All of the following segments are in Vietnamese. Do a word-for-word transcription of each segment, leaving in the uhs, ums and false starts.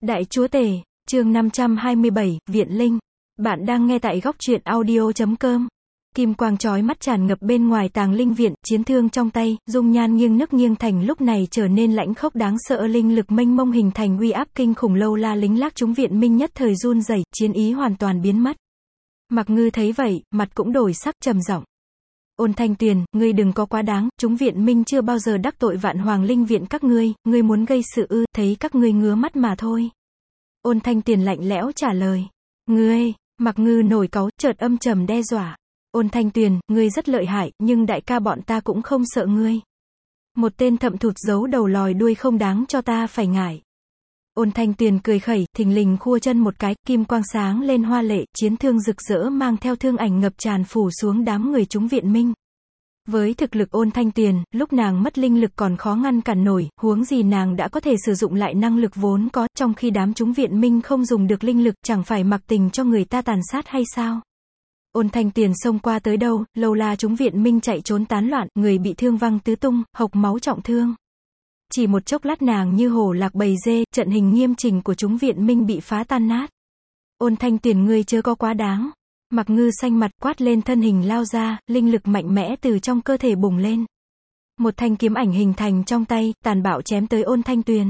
Đại Chúa Tể, chương năm trăm hai mươi bảy, Viện Linh. Bạn đang nghe tại góc truyện audio chấm com. Kim quang chói mắt tràn ngập bên ngoài Tàng Linh Viện, chiến thương trong tay, dung nhan nghiêng nức nghiêng thành lúc này trở nên lãnh khốc đáng sợ, linh lực mênh mông hình thành uy áp kinh khủng, lâu la lính lác chúng viện minh nhất thời run rẩy, chiến ý hoàn toàn biến mất. Mạc Ngư thấy vậy, mặt cũng đổi sắc, trầm giọng. Ôn Thanh Tuyền, ngươi đừng có quá đáng, chúng viện minh chưa bao giờ đắc tội Vạn Hoàng Linh Viện các ngươi, ngươi muốn gây sự ư, thấy các ngươi ngứa mắt mà thôi. Ôn Thanh Tuyền lạnh lẽo trả lời. Ngươi, Mạc Ngư nổi cáu, chợt âm trầm đe dọa. Ôn Thanh Tuyền, ngươi rất lợi hại, nhưng đại ca bọn ta cũng không sợ ngươi. Một tên thậm thụt giấu đầu lòi đuôi không đáng cho ta phải ngại. Ôn Thanh Tuyền cười khẩy, thình lình khua chân một cái, kim quang sáng lên hoa lệ, chiến thương rực rỡ mang theo thương ảnh ngập tràn phủ xuống đám người chúng viện minh. Với thực lực Ôn Thanh Tuyền, lúc nàng mất linh lực còn khó ngăn cản nổi, huống gì nàng đã có thể sử dụng lại năng lực vốn có, trong khi đám chúng viện minh không dùng được linh lực, chẳng phải mặc tình cho người ta tàn sát hay sao? Ôn Thanh Tuyền xông qua tới đâu, lâu la chúng viện minh chạy trốn tán loạn, người bị thương văng tứ tung, hộc máu trọng thương. Chỉ một chốc lát nàng như hổ lạc bầy dê, trận hình nghiêm chỉnh của chúng viện minh bị phá tan nát. Ôn Thanh Tuyền, ngươi chớ có quá đáng. Mạc Ngư xanh mặt quát lên, thân hình lao ra, linh lực mạnh mẽ từ trong cơ thể bùng lên. Một thanh kiếm ảnh hình thành trong tay, tàn bạo chém tới Ôn Thanh Tuyền.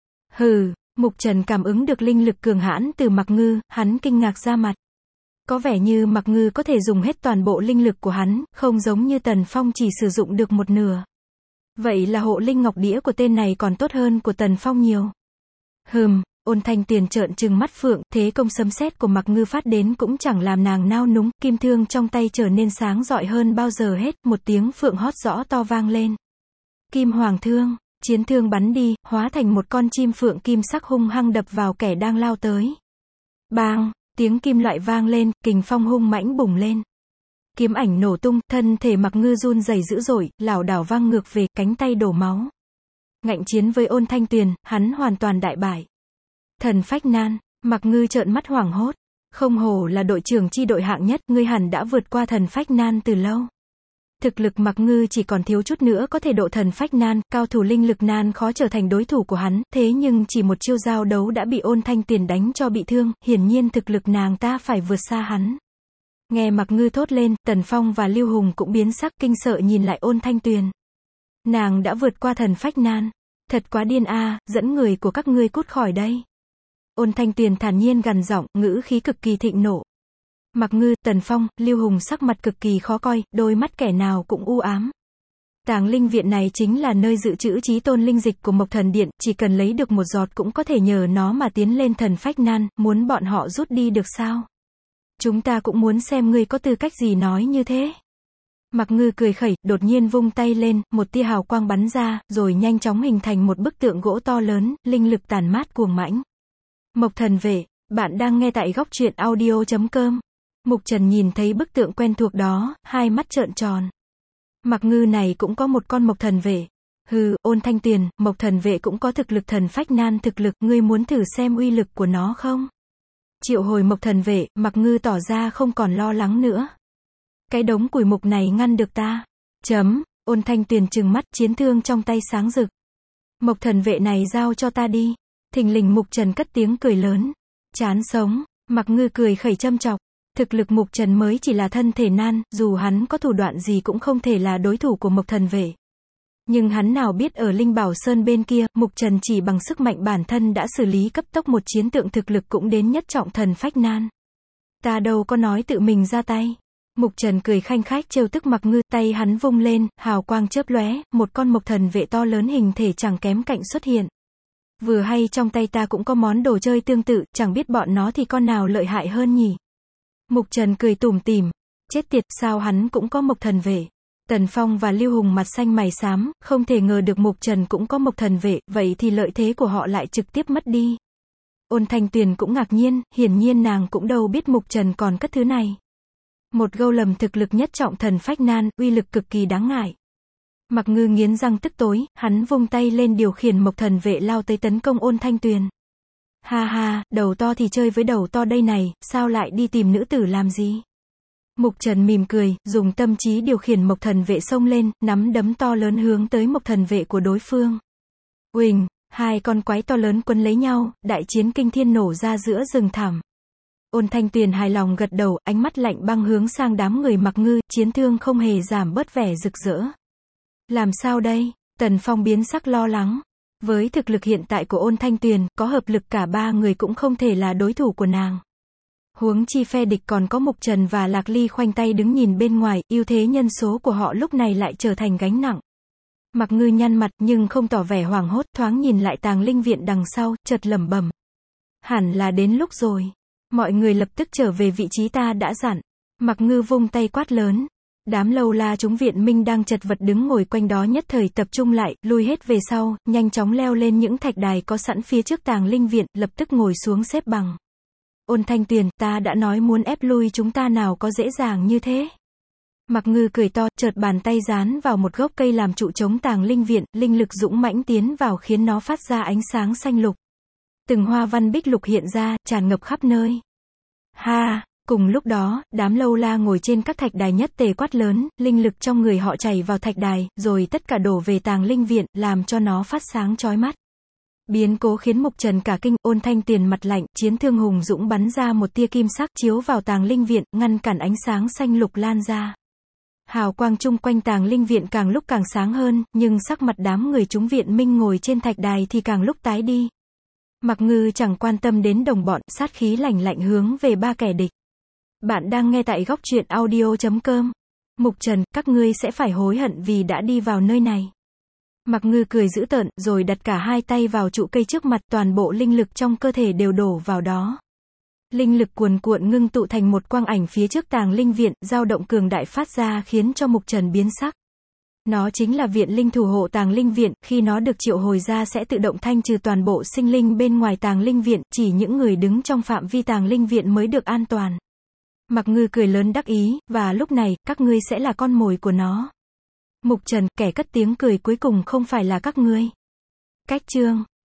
Hừ, Mục Trần cảm ứng được linh lực cường hãn từ Mạc Ngư, hắn kinh ngạc ra mặt. Có vẻ như Mạc Ngư có thể dùng hết toàn bộ linh lực của hắn, không giống như Tần Phong chỉ sử dụng được một nửa. Vậy là hộ linh ngọc đĩa của tên này còn tốt hơn của Tần Phong nhiều. Hừm, Ôn Thanh Tuyền trợn trừng mắt phượng, thế công sấm sét của Mạc Ngư phát đến cũng chẳng làm nàng nao núng, kim thương trong tay trở nên sáng rọi hơn bao giờ hết, một tiếng phượng hót rõ to vang lên. Kim Hoàng Thương, chiến thương bắn đi, hóa thành một con chim phượng kim sắc hung hăng đập vào kẻ đang lao tới. Bang, tiếng kim loại vang lên, kình phong hung mãnh bùng lên. Kiếm ảnh nổ tung, thân thể Mạc Ngư run rẩy dữ dội, lảo đảo văng ngược về, cánh tay đổ máu. Ngạnh chiến với Ôn Thanh Tuyền, hắn hoàn toàn đại bại. Thần phách nan, Mạc Ngư trợn mắt hoảng hốt. Không hổ là đội trưởng chi đội hạng nhất, ngươi hẳn đã vượt qua thần phách nan từ lâu. Thực lực Mạc Ngư chỉ còn thiếu chút nữa có thể độ thần phách nan, cao thủ linh lực nan khó trở thành đối thủ của hắn, thế nhưng chỉ một chiêu giao đấu đã bị Ôn Thanh Tuyền đánh cho bị thương, hiển nhiên thực lực nàng ta phải vượt xa hắn. Nghe Mạc Ngư thốt lên, Tần Phong và Lưu Hùng cũng biến sắc kinh sợ nhìn lại Ôn Thanh Tuyền. Nàng đã vượt qua thần phách nan. Thật quá điên a, dẫn người của các ngươi cút khỏi đây. Ôn Thanh Tuyền thản nhiên gằn giọng, ngữ khí cực kỳ thịnh nộ. Mạc Ngư, Tần Phong, Lưu Hùng sắc mặt cực kỳ khó coi, đôi mắt kẻ nào cũng u ám. Tàng Linh Viện này chính là nơi dự trữ chí tôn linh dịch của Mộc Thần Điện, chỉ cần lấy được một giọt cũng có thể nhờ nó mà tiến lên thần phách nan, muốn bọn họ rút đi được sao? Chúng ta cũng muốn xem ngươi có tư cách gì nói như thế. Mạc Ngư cười khẩy, đột nhiên vung tay lên, một tia hào quang bắn ra, rồi nhanh chóng hình thành một bức tượng gỗ to lớn, linh lực tản mát cuồng mãnh. Mộc Thần Vệ, bạn đang nghe tại góc truyện audio chấm com. Mục Trần nhìn thấy bức tượng quen thuộc đó, hai mắt trợn tròn. Mạc Ngư này cũng có một con Mộc Thần Vệ. Hừ, Ôn Thanh Tuyền, Mộc Thần Vệ cũng có thực lực thần phách nan thực lực, ngươi muốn thử xem uy lực của nó không? Triệu hồi Mộc Thần Vệ, Mạc Ngư tỏ ra không còn lo lắng nữa. Cái đống củi mục này ngăn được ta. Chấm, Ôn Thanh Tuyền trừng mắt, chiến thương trong tay sáng rực. Mộc Thần Vệ này giao cho ta đi. Thình lình Mục Trần cất tiếng cười lớn. Chán sống, Mạc Ngư cười khẩy châm chọc. Thực lực Mục Trần mới chỉ là thân thể nan, dù hắn có thủ đoạn gì cũng không thể là đối thủ của Mộc Thần Vệ. Nhưng hắn nào biết ở Linh Bảo Sơn bên kia, Mục Trần chỉ bằng sức mạnh bản thân đã xử lý cấp tốc một chiến tượng thực lực cũng đến nhất trọng thần phách nan. Ta đâu có nói tự mình ra tay. Mục Trần cười khanh khách trêu tức Mạc Ngư, tay hắn vung lên, hào quang chớp lóe, một con Mộc Thần Vệ to lớn hình thể chẳng kém cạnh xuất hiện. Vừa hay trong tay ta cũng có món đồ chơi tương tự, chẳng biết bọn nó thì con nào lợi hại hơn nhỉ? Mục Trần cười tủm tỉm. Chết tiệt, sao hắn cũng có Mộc Thần Vệ? Tần Phong và Lưu Hùng mặt xanh mày xám, không thể ngờ được Mục Trần cũng có Mộc Thần Vệ, vậy thì lợi thế của họ lại trực tiếp mất đi. Ôn Thanh Tuyền cũng ngạc nhiên, hiển nhiên nàng cũng đâu biết Mục Trần còn cất thứ này. Một gâu lầm thực lực nhất trọng thần phách nan, uy lực cực kỳ đáng ngại. Mạc Ngư nghiến răng tức tối, hắn vung tay lên điều khiển Mộc Thần Vệ lao tới tấn công Ôn Thanh Tuyền. Ha ha, đầu to thì chơi với đầu to đây này, sao lại đi tìm nữ tử làm gì? Mục Trần mỉm cười, dùng tâm trí điều khiển Mộc Thần Vệ xông lên, nắm đấm to lớn hướng tới Mộc Thần Vệ của đối phương. Uỳnh, Hai con quái to lớn quấn lấy nhau, đại chiến kinh thiên nổ ra giữa rừng thẳm. Ôn Thanh Tuyền hài lòng gật đầu, ánh mắt lạnh băng hướng sang đám người Mặc Ngư, chiến thương không hề giảm bớt vẻ rực rỡ. Làm sao đây? Tần Phong biến sắc lo lắng. Với thực lực hiện tại của Ôn Thanh Tuyền, có hợp lực cả ba người cũng không thể là đối thủ của nàng. Huống chi phe địch còn có Mục Trần và Lạc Ly khoanh tay đứng nhìn bên ngoài, ưu thế nhân số của họ lúc này lại trở thành gánh nặng. Mặc Ngư nhăn mặt nhưng không tỏ vẻ hoảng hốt, thoáng nhìn lại Tàng Linh Viện đằng sau, chợt lẩm bẩm. Hẳn là đến lúc rồi. Mọi người lập tức trở về vị trí ta đã dặn. Mặc Ngư vung tay quát lớn. Đám lâu la chúng viện minh đang chật vật đứng ngồi quanh đó nhất thời tập trung lại, lui hết về sau, nhanh chóng leo lên những thạch đài có sẵn phía trước Tàng Linh Viện, lập tức ngồi xuống xếp bằng. Ôn Thanh Tuyền, ta đã nói muốn ép lui chúng ta nào có dễ dàng như thế. Mặc Ngư cười to, chợt bàn tay dán vào một gốc cây làm trụ chống Tàng Linh Viện, linh lực dũng mãnh tiến vào khiến nó phát ra ánh sáng xanh lục. Từng hoa văn bích lục hiện ra, tràn ngập khắp nơi. Ha! Cùng lúc đó, đám lâu la ngồi trên các thạch đài nhất tề quát lớn, linh lực trong người họ chảy vào thạch đài, rồi tất cả đổ về Tàng Linh Viện, làm cho nó phát sáng chói mắt. Biến cố khiến Mục Trần cả kinh, Ôn Thanh Tuyền mặt lạnh, chiến thương hùng dũng bắn ra một tia kim sắc chiếu vào Tàng Linh Viện, ngăn cản ánh sáng xanh lục lan ra. Hào quang chung quanh Tàng Linh Viện càng lúc càng sáng hơn, nhưng sắc mặt đám người chúng viện minh ngồi trên thạch đài thì càng lúc tái đi. Mặc Ngư chẳng quan tâm đến đồng bọn, sát khí lạnh lạnh hướng về ba kẻ địch. Bạn đang nghe tại góc truyện audio chấm com. Mục Trần, các ngươi sẽ phải hối hận vì đã đi vào nơi này. Mặc Ngư cười dữ tợn, rồi đặt cả hai tay vào trụ cây trước mặt, toàn bộ linh lực trong cơ thể đều đổ vào đó. Linh lực cuồn cuộn ngưng tụ thành một quang ảnh phía trước Tàng Linh Viện, dao động cường đại phát ra khiến cho Mục Trần biến sắc. Nó chính là viện linh thủ hộ Tàng Linh Viện, khi nó được triệu hồi ra sẽ tự động thanh trừ toàn bộ sinh linh bên ngoài Tàng Linh Viện, chỉ những người đứng trong phạm vi Tàng Linh Viện mới được an toàn. Mặc Ngư cười lớn đắc ý, và lúc này, các ngươi sẽ là con mồi của nó. Mục Trần, kẻ cất tiếng cười cuối cùng không phải là các ngươi. Cách chương